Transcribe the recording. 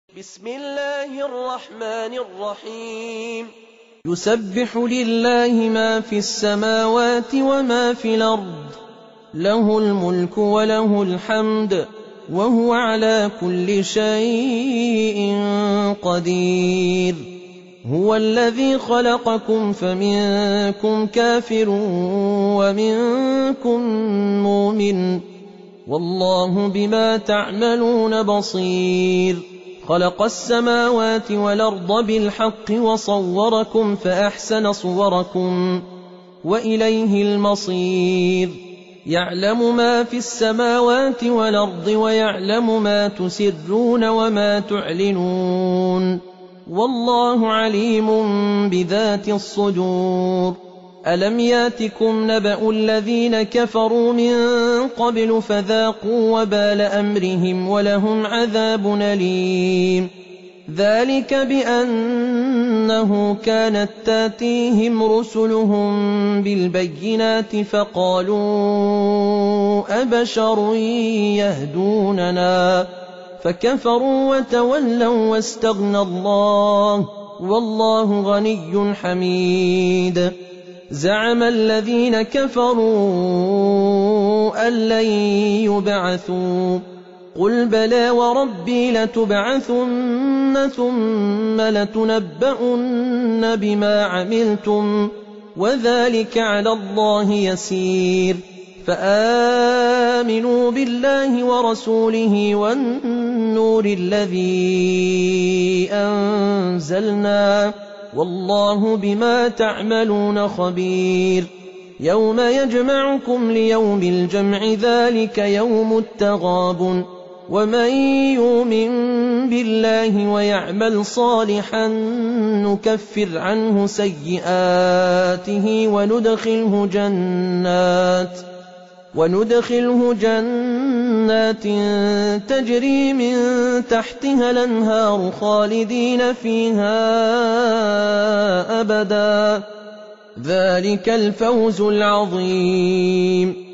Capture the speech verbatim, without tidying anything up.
بسم الله الرحمن الرحيم يسبح لله ما في السماوات وما في الأرض، له الملك وله الحمد، وهو على كل شيء قدير. هو الذي خلقكم فمنكم كافر ومنكم مؤمن، والله بما تعملون بصير. خلق السماوات والأرض بالحق وصوركم فأحسن صوركم وإليه المصير. يعلم ما في السماوات والأرض ويعلم ما تسرون وما تعلنون، والله عليم بذات الصدور. ألم ياتكم نبأ الذين كفروا من قبل فذاقوا وبال أمرهم ولهم عذاب أليم. ذلك بأنه كانت تاتيهم رسلهم بالبينات فقالوا أبشر يهدوننا، فكفروا وتولوا واستغنى الله، والله غني حميد. زعم الذين كفروا أن لن يبعثوا، قل بلى وربي لتبعثن ثم لتنبؤن بما عملتم، وذلك على الله يسير. فآمنوا بالله ورسوله والنور الذي أنزلنا، والله بما تعملون خبير. يوم يجمعكم ليوم الجمع، ذلك يوم التغابن. ومن يؤمن بالله ويعمل صالحا نكفر عنه سيئاته وندخله جنات وندخله جنات تجري من تحتها الأنهار خالدين فيها أبدا، ذلك الفوز العظيم.